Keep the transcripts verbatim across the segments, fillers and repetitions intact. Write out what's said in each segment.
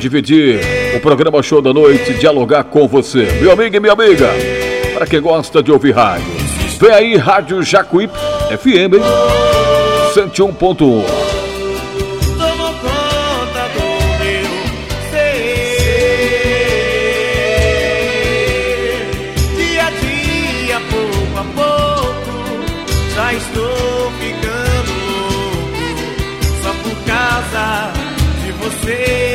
dividir o programa Show da Noite, dialogar com você, meu amigo e minha amiga, para quem gosta de ouvir rádio. Vem aí, Rádio Jacuípe F M, hein? cento e um ponto um. Tomou conta do meu ser. Dia a dia, pouco a pouco, já estou ficando louco, só por causa de você.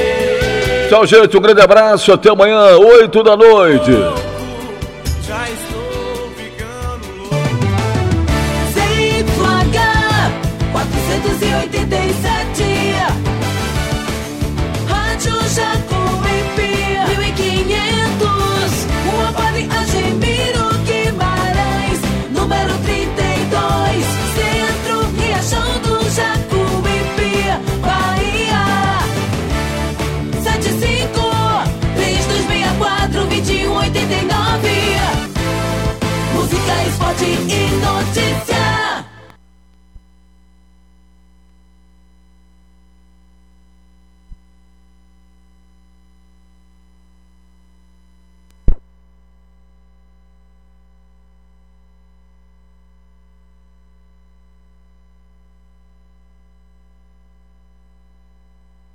Tchau, gente, um grande abraço, até amanhã, oito da noite. Já estou